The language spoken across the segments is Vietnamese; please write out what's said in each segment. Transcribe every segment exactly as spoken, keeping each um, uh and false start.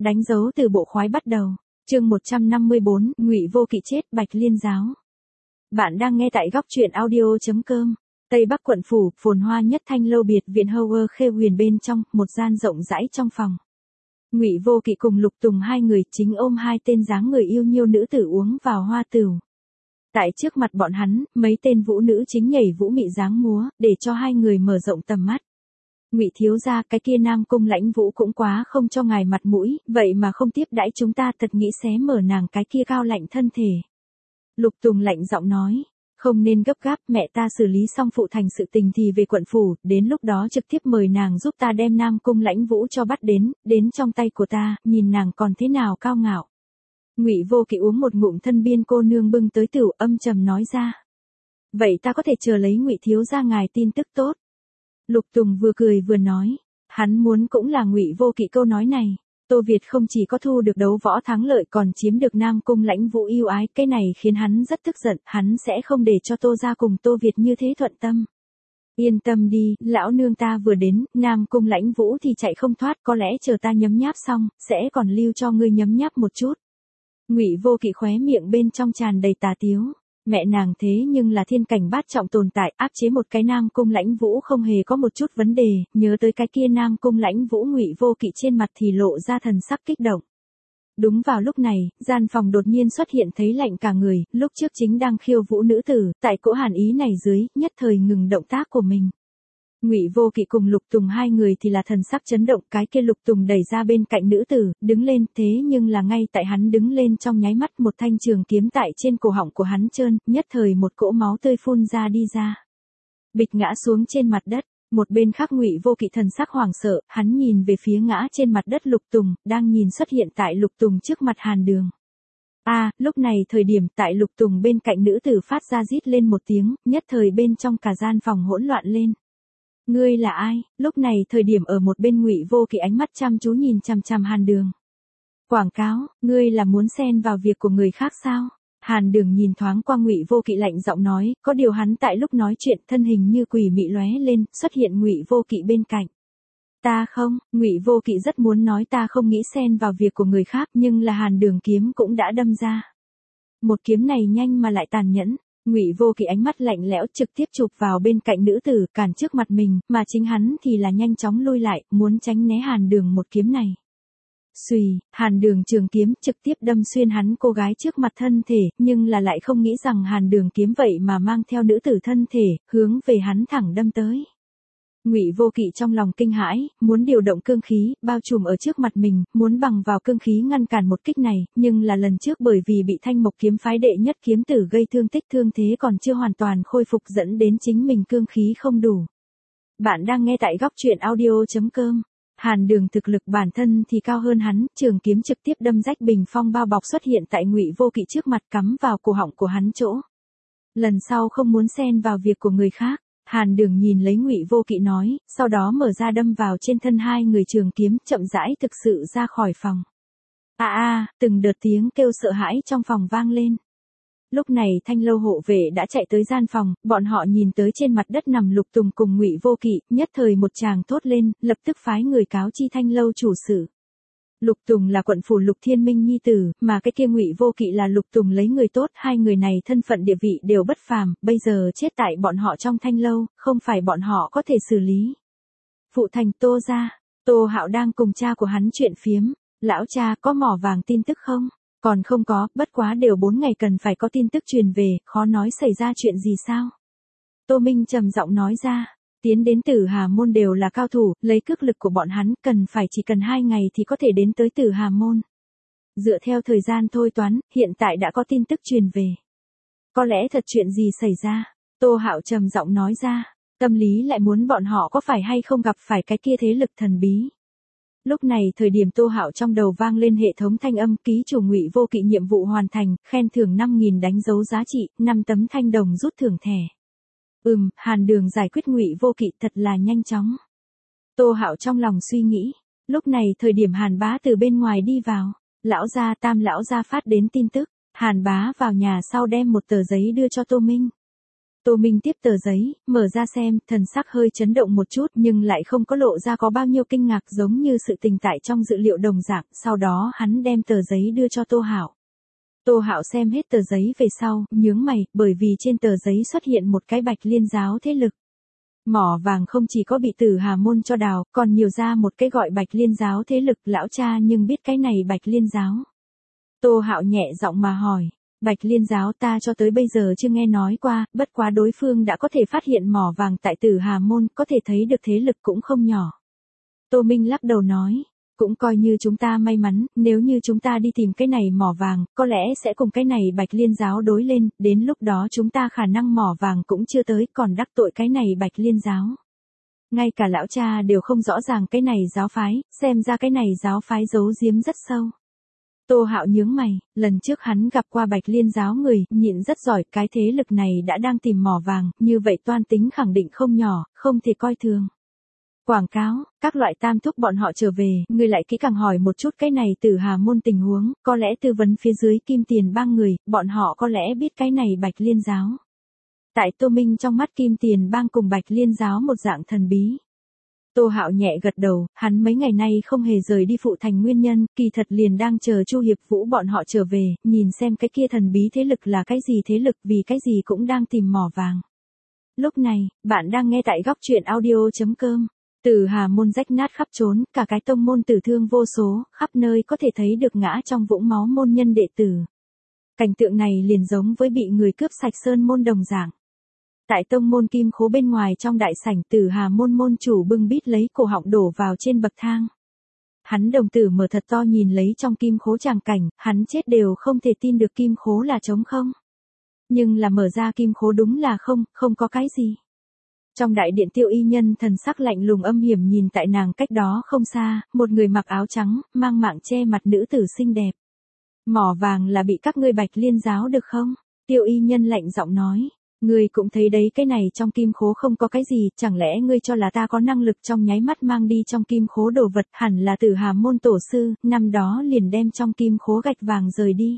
đánh dấu từ bộ khoái bắt đầu. Chương một trăm năm mươi bốn, Ngụy Vô Kỵ chết, Bạch Liên giáo. Bạn đang nghe tại góc truyện audio chấm com. Tây Bắc quận phủ, phồn hoa nhất Thanh lâu biệt viện Howard Khê Huyền bên trong, một gian rộng rãi trong phòng. Ngụy Vô Kỵ cùng Lục Tùng hai người chính ôm hai tên dáng người yêu nhiêu nữ tử uống vào hoa tửu. Tại trước mặt bọn hắn, mấy tên vũ nữ chính nhảy vũ mị dáng múa, để cho hai người mở rộng tầm mắt. Ngụy thiếu gia, cái kia Nam Cung Lãnh Vũ cũng quá không cho ngài mặt mũi, vậy mà không tiếp đãi chúng ta, thật nghĩ xé mở nàng cái kia cao lạnh thân thể. Lục Tùng lạnh giọng nói, không nên gấp gáp, mẹ ta xử lý xong phụ thành sự tình thì về quận phủ, đến lúc đó trực tiếp mời nàng giúp ta đem Nam Cung Lãnh Vũ cho bắt đến, đến trong tay của ta, nhìn nàng còn thế nào cao ngạo. Ngụy Vô Kỵ uống một ngụm thân biên cô nương bưng tới tửu, âm trầm nói ra. Vậy ta có thể chờ lấy Ngụy thiếu gia ngài tin tức tốt. Lục Tùng vừa cười vừa nói, hắn muốn cũng là Ngụy Vô Kỵ câu nói này. Tô Việt không chỉ có thu được đấu võ thắng lợi còn chiếm được Nam Cung Lãnh Vũ yêu ái, cái này khiến hắn rất tức giận, hắn sẽ không để cho Tô gia cùng Tô Việt như thế thuận tâm. Yên tâm đi, lão nương ta vừa đến, Nam Cung Lãnh Vũ thì chạy không thoát, có lẽ chờ ta nhấm nháp xong, sẽ còn lưu cho ngươi nhấm nháp một chút. Ngụy Vô Kỵ khóe miệng bên trong tràn đầy tà tiếu. Mẹ nàng thế nhưng là thiên cảnh bát trọng tồn tại, áp chế một cái Nam Cung Lãnh Vũ không hề có một chút vấn đề, nhớ tới cái kia Nam Cung Lãnh Vũ, Ngụy Vô Kỵ trên mặt thì lộ ra thần sắc kích động. Đúng vào lúc này, gian phòng đột nhiên xuất hiện thấy lạnh cả người, lúc trước chính đang khiêu vũ nữ tử, tại cỗ hàn ý này dưới, nhất thời ngừng động tác của mình. Ngụy Vô Kỵ cùng Lục Tùng hai người thì là thần sắc chấn động, cái kia Lục Tùng đẩy ra bên cạnh nữ tử, đứng lên, thế nhưng là ngay tại hắn đứng lên trong nháy mắt một thanh trường kiếm tại trên cổ họng của hắn trơn, nhất thời một cỗ máu tươi phun ra đi ra. Bịch ngã xuống trên mặt đất, một bên khác Ngụy Vô Kỵ thần sắc hoảng sợ, hắn nhìn về phía ngã trên mặt đất Lục Tùng, đang nhìn xuất hiện tại Lục Tùng trước mặt Hàn Đường. A, à, lúc này thời điểm tại Lục Tùng bên cạnh nữ tử phát ra rít lên một tiếng, nhất thời bên trong cả gian phòng hỗn loạn lên. Ngươi là ai? Lúc này thời điểm ở một bên Ngụy Vô Kỵ ánh mắt chăm chú nhìn chằm chằm Hàn Đường. Quảng cáo, ngươi là muốn xen vào việc của người khác sao? Hàn Đường nhìn thoáng qua Ngụy Vô Kỵ lạnh giọng nói, có điều hắn tại lúc nói chuyện thân hình như quỷ mị lóe lên, xuất hiện Ngụy Vô Kỵ bên cạnh. Ta không, Ngụy Vô Kỵ rất muốn nói ta không nghĩ xen vào việc của người khác, nhưng là Hàn Đường kiếm cũng đã đâm ra. Một kiếm này nhanh mà lại tàn nhẫn. Ngụy Vô Kỵ ánh mắt lạnh lẽo trực tiếp chụp vào bên cạnh nữ tử, cản trước mặt mình, mà chính hắn thì là nhanh chóng lui lại, muốn tránh né Hàn Đường một kiếm này. Xùy, Hàn Đường trường kiếm trực tiếp đâm xuyên hắn cô gái trước mặt thân thể, nhưng là lại không nghĩ rằng Hàn Đường kiếm vậy mà mang theo nữ tử thân thể, hướng về hắn thẳng đâm tới. Ngụy Vô Kỵ trong lòng kinh hãi, muốn điều động cương khí, bao trùm ở trước mặt mình, muốn bằng vào cương khí ngăn cản một kích này, nhưng là lần trước bởi vì bị Thanh Mộc kiếm phái đệ nhất kiếm tử gây thương tích, thương thế còn chưa hoàn toàn khôi phục dẫn đến chính mình cương khí không đủ. Bạn đang nghe tại góc truyện audio chấm com. Hàn Đường thực lực bản thân thì cao hơn hắn, trường kiếm trực tiếp đâm rách bình phong bao bọc xuất hiện tại Ngụy Vô Kỵ trước mặt, cắm vào cổ họng của hắn chỗ. Lần sau không muốn xen vào việc của người khác. Hàn Đường nhìn lấy Ngụy Vô Kỵ nói, sau đó mở ra đâm vào trên thân hai người trường kiếm, chậm rãi thực sự ra khỏi phòng. A a, từng đợt tiếng kêu sợ hãi trong phòng vang lên. Lúc này Thanh lâu hộ vệ đã chạy tới gian phòng, bọn họ nhìn tới trên mặt đất nằm Lục Tùng cùng Ngụy Vô Kỵ, nhất thời một tràng thốt lên, lập tức phái người cáo chi Thanh lâu chủ sự. Lục Tùng là quận phủ Lục Thiên Minh nhi tử, mà cái kia Ngụy Vô Kỵ là Lục Tùng lấy người tốt, hai người này thân phận địa vị đều bất phàm, bây giờ chết tại bọn họ trong Thanh lâu, không phải bọn họ có thể xử lý. Phụ thành Tô gia, Tô Hạo đang cùng cha của hắn chuyện phiếm, lão cha có mỏ vàng tin tức không? Còn không có, bất quá đều bốn ngày cần phải có tin tức truyền về, khó nói xảy ra chuyện gì sao? Tô Minh trầm giọng nói ra. Tiến đến Tử Hà Môn đều là cao thủ, lấy cước lực của bọn hắn cần phải chỉ cần hai ngày thì có thể đến tới Tử Hà Môn. Dựa theo thời gian thôi toán, hiện tại đã có tin tức truyền về. Có lẽ thật chuyện gì xảy ra? Tô Hạo trầm giọng nói ra, tâm lý lại muốn bọn họ có phải hay không gặp phải cái kia thế lực thần bí. Lúc này thời điểm Tô Hạo trong đầu vang lên hệ thống thanh âm, ký chủ Ngụy Vô Kỵ nhiệm vụ hoàn thành, khen thưởng năm nghìn đánh dấu giá trị, năm tấm thanh đồng rút thưởng thẻ. Ừm, Hàn Đường giải quyết Ngụy Vô Kỵ thật là nhanh chóng. Tô Hạo trong lòng suy nghĩ, lúc này thời điểm Hàn Bá từ bên ngoài đi vào, lão gia Tam lão gia phát đến tin tức, Hàn Bá vào nhà sau đem một tờ giấy đưa cho Tô Minh. Tô Minh tiếp tờ giấy, mở ra xem, thần sắc hơi chấn động một chút nhưng lại không có lộ ra có bao nhiêu kinh ngạc, giống như sự tình tại trong dự liệu đồng dạng, sau đó hắn đem tờ giấy đưa cho Tô Hạo. Tô Hạo xem hết tờ giấy về sau, nhướng mày, bởi vì trên tờ giấy xuất hiện một cái Bạch Liên giáo thế lực. Mỏ vàng không chỉ có bị Tử Hà môn cho đào, còn nhiều ra một cái gọi Bạch Liên giáo thế lực, lão cha nhưng biết cái này Bạch Liên giáo. Tô Hạo nhẹ giọng mà hỏi, Bạch Liên giáo ta cho tới bây giờ chưa nghe nói qua, bất quá đối phương đã có thể phát hiện mỏ vàng tại Tử Hà môn, có thể thấy được thế lực cũng không nhỏ. Tô Minh lắc đầu nói, cũng coi như chúng ta may mắn, nếu như chúng ta đi tìm cái này mỏ vàng, có lẽ sẽ cùng cái này Bạch Liên giáo đối lên, đến lúc đó chúng ta khả năng mỏ vàng cũng chưa tới, còn đắc tội cái này Bạch Liên giáo. Ngay cả lão cha đều không rõ ràng cái này giáo phái, xem ra cái này giáo phái giấu giếm rất sâu. Tô Hạo nhướng mày, lần trước hắn gặp qua Bạch Liên giáo người, nhịn rất giỏi, cái thế lực này đã đang tìm mỏ vàng, như vậy toan tính khẳng định không nhỏ, không thể coi thường. Quảng cáo, các loại tam thúc bọn họ trở về, người lại kỹ càng hỏi một chút cái này Tử Hà môn tình huống, có lẽ tư vấn phía dưới Kim Tiền Bang người, bọn họ có lẽ biết cái này Bạch Liên giáo. Tại Tô Minh trong mắt Kim Tiền Bang cùng Bạch Liên giáo một dạng thần bí. Tô Hạo nhẹ gật đầu, hắn mấy ngày nay không hề rời đi phụ thành nguyên nhân, kỳ thật liền đang chờ Chu Hiệp Vũ bọn họ trở về, nhìn xem cái kia thần bí thế lực là cái gì thế lực, vì cái gì cũng đang tìm mỏ vàng. Lúc này, bạn đang nghe tại góc truyện audio chấm com. Tử Hà môn rách nát khắp trốn, cả cái tông môn tử thương vô số, khắp nơi có thể thấy được ngã trong vũng máu môn nhân đệ tử. Cảnh tượng này liền giống với bị người cướp sạch sơn môn đồng dạng. Tại tông môn kim khố bên ngoài trong đại sảnh, Tử Hà môn môn chủ bưng bít lấy cổ họng đổ vào trên bậc thang. Hắn đồng tử mở thật to nhìn lấy trong kim khố tràng cảnh, hắn chết đều không thể tin được kim khố là trống không. Nhưng là mở ra kim khố đúng là không, không có cái gì. Trong đại điện Tiêu Y Nhân thần sắc lạnh lùng âm hiểm nhìn tại nàng cách đó không xa, một người mặc áo trắng, mang mạng che mặt nữ tử xinh đẹp. Mỏ vàng là bị các ngươi Bạch Liên giáo được không? Tiêu Y Nhân lạnh giọng nói. Ngươi cũng thấy đấy, cái này trong kim khố không có cái gì, chẳng lẽ ngươi cho là ta có năng lực trong nháy mắt mang đi trong kim khố đồ vật, hẳn là Tử Hà môn tổ sư, năm đó liền đem trong kim khố gạch vàng rời đi.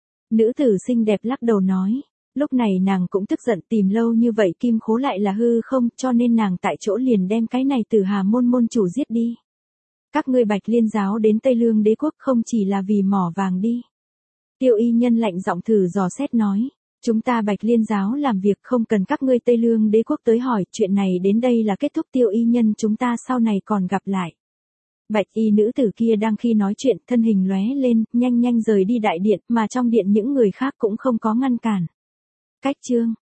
Nữ tử xinh đẹp lắc đầu nói, lúc này nàng cũng tức giận, tìm lâu như vậy kim khố lại là hư không, cho nên nàng tại chỗ liền đem cái này Tử Hà môn môn chủ giết đi. Các ngươi Bạch Liên giáo đến Tây Lương đế quốc không chỉ là vì mỏ vàng đi. Tiêu Y Nhân lạnh giọng thử dò xét nói. Chúng ta Bạch Liên giáo làm việc không cần các ngươi Tây Lương đế quốc tới hỏi, chuyện này đến đây là kết thúc. Tiêu Y Nhân, chúng ta sau này còn gặp lại. Bạch y nữ tử kia đang khi nói chuyện, thân hình lóe lên, nhanh nhanh rời đi đại điện, mà trong điện những người khác cũng không có ngăn cản. Cách chương